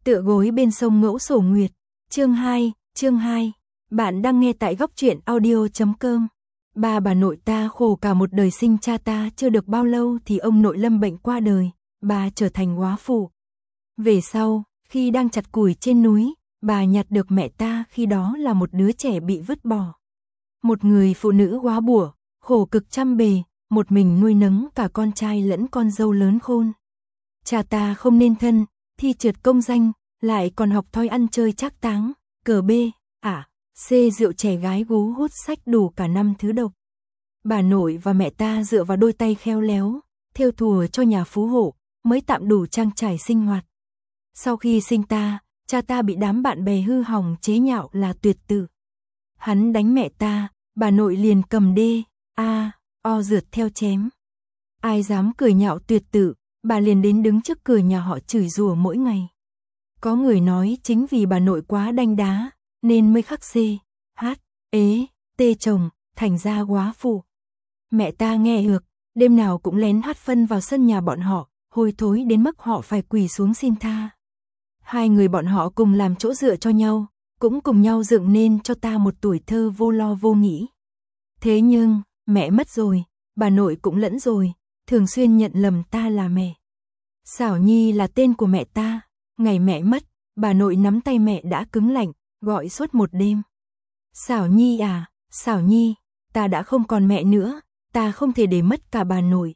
Tựa gối bên sông Ngẫu Sổ Nguyệt. Chương 2. Bạn đang nghe tại góc truyện audio.com. Bà nội ta khổ cả một đời, sinh cha ta chưa được bao lâu thì ông nội lâm bệnh qua đời, bà trở thành góa phụ. Về sau, khi đang chặt củi trên núi, bà nhặt được mẹ ta khi đó là một đứa trẻ bị vứt bỏ. Một người phụ nữ góa bủa, khổ cực trăm bề, một mình nuôi nấng cả con trai lẫn con dâu lớn khôn. Cha ta không nên thân, thi trượt công danh, lại còn học thói ăn chơi trác táng, cờ bê, C rượu chè gái gú hút sách đủ cả năm thứ độc. Bà nội và mẹ ta dựa vào đôi tay khéo léo, thêu thùa cho nhà phú hộ, mới tạm đủ trang trải sinh hoạt. Sau khi sinh ta, cha ta bị đám bạn bè hư hỏng chế nhạo là tuyệt tử. Hắn đánh mẹ ta, bà nội liền cầm o rượt theo chém. Ai dám cười nhạo tuyệt tử, bà liền đến đứng trước cửa nhà họ chửi rủa mỗi ngày. Có người nói chính vì bà nội quá đanh đá, nên mới khắc chồng, thành ra góa phụ. Mẹ ta nghe được, đêm nào cũng lén hát phân vào sân nhà bọn họ, hôi thối đến mức họ phải quỳ xuống xin tha. Hai người bọn họ cùng làm chỗ dựa cho nhau, cũng cùng nhau dựng nên cho ta một tuổi thơ vô lo vô nghĩ. Thế nhưng, mẹ mất rồi, bà nội cũng lẫn rồi, thường xuyên nhận lầm ta là mẹ. Xảo Nhi là tên của mẹ ta, ngày mẹ mất, bà nội nắm tay mẹ đã cứng lạnh, gọi suốt một đêm. Xảo Nhi à, Xảo Nhi, ta đã không còn mẹ nữa, ta không thể để mất cả bà nội.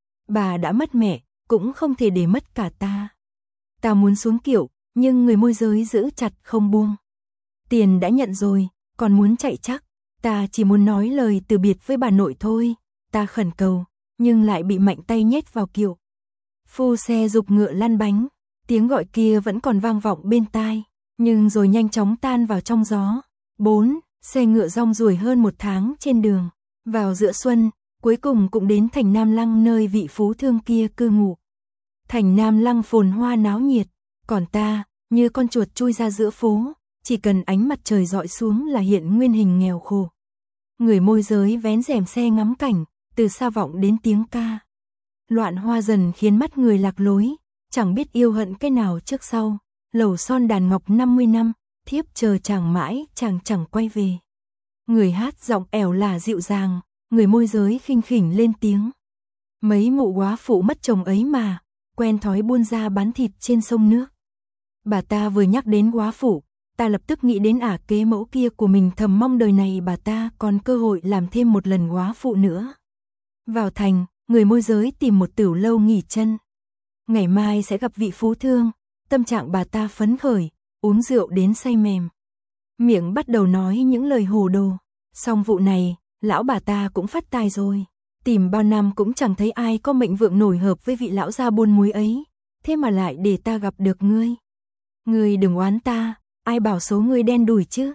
Bà đã mất mẹ, cũng không thể để mất cả ta. Ta muốn xuống kiệu, nhưng người môi giới giữ chặt không buông. Tiền đã nhận rồi, còn muốn chạy chắc, ta chỉ muốn nói lời từ biệt với bà nội thôi, ta khẩn cầu, nhưng lại bị mạnh tay nhét vào kiệu. Phu xe giục ngựa lăn bánh, tiếng gọi kia vẫn còn vang vọng bên tai, nhưng rồi nhanh chóng tan vào trong gió. 4. Xe ngựa rong ruổi hơn một tháng trên đường, vào giữa xuân, cuối cùng cũng đến thành Nam Lăng nơi vị phú thương kia cư ngụ. Thành Nam Lăng phồn hoa náo nhiệt, còn ta, như con chuột chui ra giữa phố, chỉ cần ánh mặt trời dọi xuống là hiện nguyên hình nghèo khổ. Người môi giới vén rèm xe ngắm cảnh, từ xa vọng đến tiếng ca. Loạn hoa dần khiến mắt người lạc lối, chẳng biết yêu hận cái nào trước sau. Lầu son đàn ngọc 50 năm, thiếp chờ chàng mãi, chàng chẳng quay về. Người hát giọng ẻo là dịu dàng, người môi giới khinh khỉnh lên tiếng. Mấy mụ góa phụ mất chồng ấy mà, quen thói buôn ra bán thịt trên sông nước. Bà ta vừa nhắc đến góa phụ, ta lập tức nghĩ đến kế mẫu kia của mình, thầm mong đời này bà ta còn cơ hội làm thêm một lần góa phụ nữa. Vào thành, người môi giới tìm một tửu lâu nghỉ chân. Ngày mai sẽ gặp vị phú thương, tâm trạng bà ta phấn khởi, uống rượu đến say mềm. Miệng bắt đầu nói những lời hồ đồ, xong vụ này, lão bà ta cũng phát tài rồi. Tìm bao năm cũng chẳng thấy ai có mệnh vượng nổi hợp với vị lão gia buôn muối ấy, thế mà lại để ta gặp được ngươi. Ngươi đừng oán ta, ai bảo số ngươi đen đủi chứ.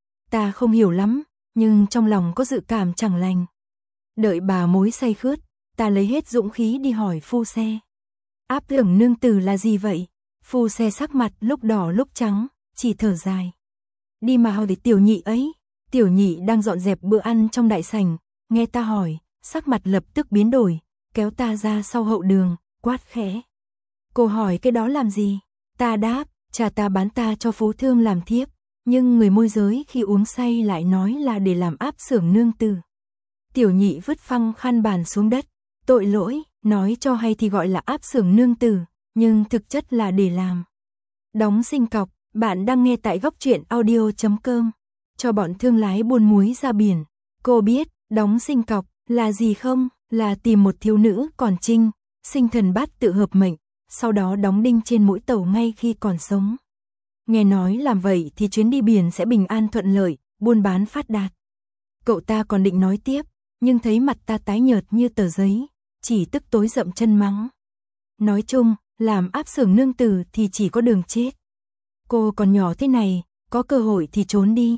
Ta không hiểu lắm, nhưng trong lòng có dự cảm chẳng lành. Đợi bà mối say khướt, ta lấy hết dũng khí đi hỏi phu xe. Áp tưởng nương tử là gì vậy? Phu xe sắc mặt lúc đỏ lúc trắng, chỉ thở dài. Đi mà hỏi tiểu nhị ấy. Tiểu nhị đang dọn dẹp bữa ăn trong đại sảnh, nghe ta hỏi, sắc mặt lập tức biến đổi, kéo ta ra sau hậu đường, quát khẽ. Cô hỏi cái đó làm gì? Ta đáp, cha ta bán ta cho phú thương làm thiếp, nhưng người môi giới khi uống say lại nói là để làm áp xưởng nương tử. Tiểu nhị vứt phăng khăn bàn xuống đất, tội lỗi, nói cho hay thì gọi là áp xưởng nương tử, nhưng thực chất là để làm đóng sinh cọc. Bạn đang nghe tại góc truyện audio.com. Cho bọn thương lái buôn muối ra biển. Cô biết đóng sinh cọc là gì không? Là tìm một thiếu nữ còn trinh, sinh thần bát tự hợp mệnh, sau đó đóng đinh trên mũi tàu ngay khi còn sống. Nghe nói làm vậy thì chuyến đi biển sẽ bình an thuận lợi, buôn bán phát đạt. Cậu ta còn định nói tiếp, nhưng thấy mặt ta tái nhợt như tờ giấy, chỉ tức tối dậm chân mắng. Nói chung, làm áp xưởng nương tử thì chỉ có đường chết. Cô còn nhỏ thế này, có cơ hội thì trốn đi.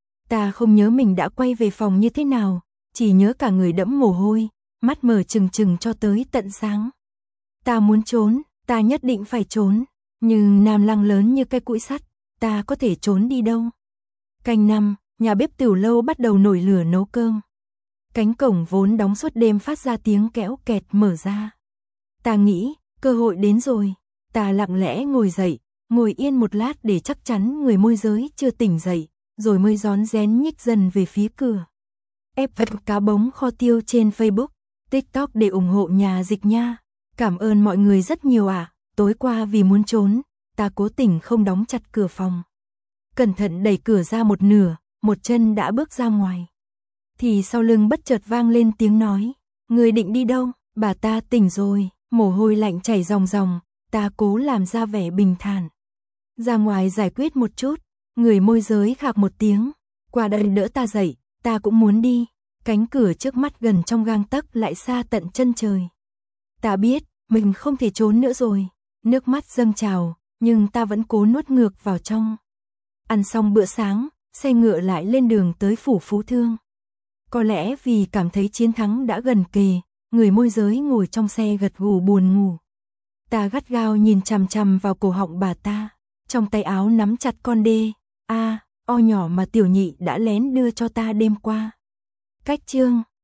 Ta không nhớ mình đã quay về phòng như thế nào, chỉ nhớ cả người đẫm mồ hôi, mắt mở trừng trừng cho tới tận sáng. Ta muốn trốn, ta nhất định phải trốn, nhưng Nam Lăng lớn như cây cũi sắt, ta có thể trốn đi đâu. Canh năm, nhà bếp tửu lâu bắt đầu nổi lửa nấu cơm. Cánh cổng vốn đóng suốt đêm phát ra tiếng kéo kẹt mở ra. Ta nghĩ, cơ hội đến rồi, ta lặng lẽ ngồi dậy, ngồi yên một lát để chắc chắn người môi giới chưa tỉnh dậy, rồi mới rón rén nhích dần về phía cửa. F cá bống kho tiêu trên Facebook, TikTok để ủng hộ nhà dịch nha. Cảm ơn mọi người rất nhiều ạ. Tối qua vì muốn trốn, ta cố tình không đóng chặt cửa phòng. Cẩn thận đẩy cửa ra một nửa, một chân đã bước ra ngoài. Thì sau lưng bất chợt vang lên tiếng nói, người định đi đâu? Bà ta tỉnh rồi, mồ hôi lạnh chảy ròng ròng, ta cố làm ra vẻ bình thản. Ra ngoài giải quyết một chút, người môi giới khạc một tiếng, qua đây đỡ ta dậy, ta cũng muốn đi. Cánh cửa trước mắt gần trong gang tấc lại xa tận chân trời. Ta biết, mình không thể trốn nữa rồi, nước mắt dâng trào, nhưng ta vẫn cố nuốt ngược vào trong. Ăn xong bữa sáng, xe ngựa lại lên đường tới phủ Phú Thương. Có lẽ vì cảm thấy chiến thắng đã gần kề, người môi giới ngồi trong xe gật gù buồn ngủ. Ta gắt gao nhìn chằm chằm vào cổ họng bà ta, trong tay áo nắm chặt con đê, o nhỏ mà tiểu nhị đã lén đưa cho ta đêm qua. Cách chương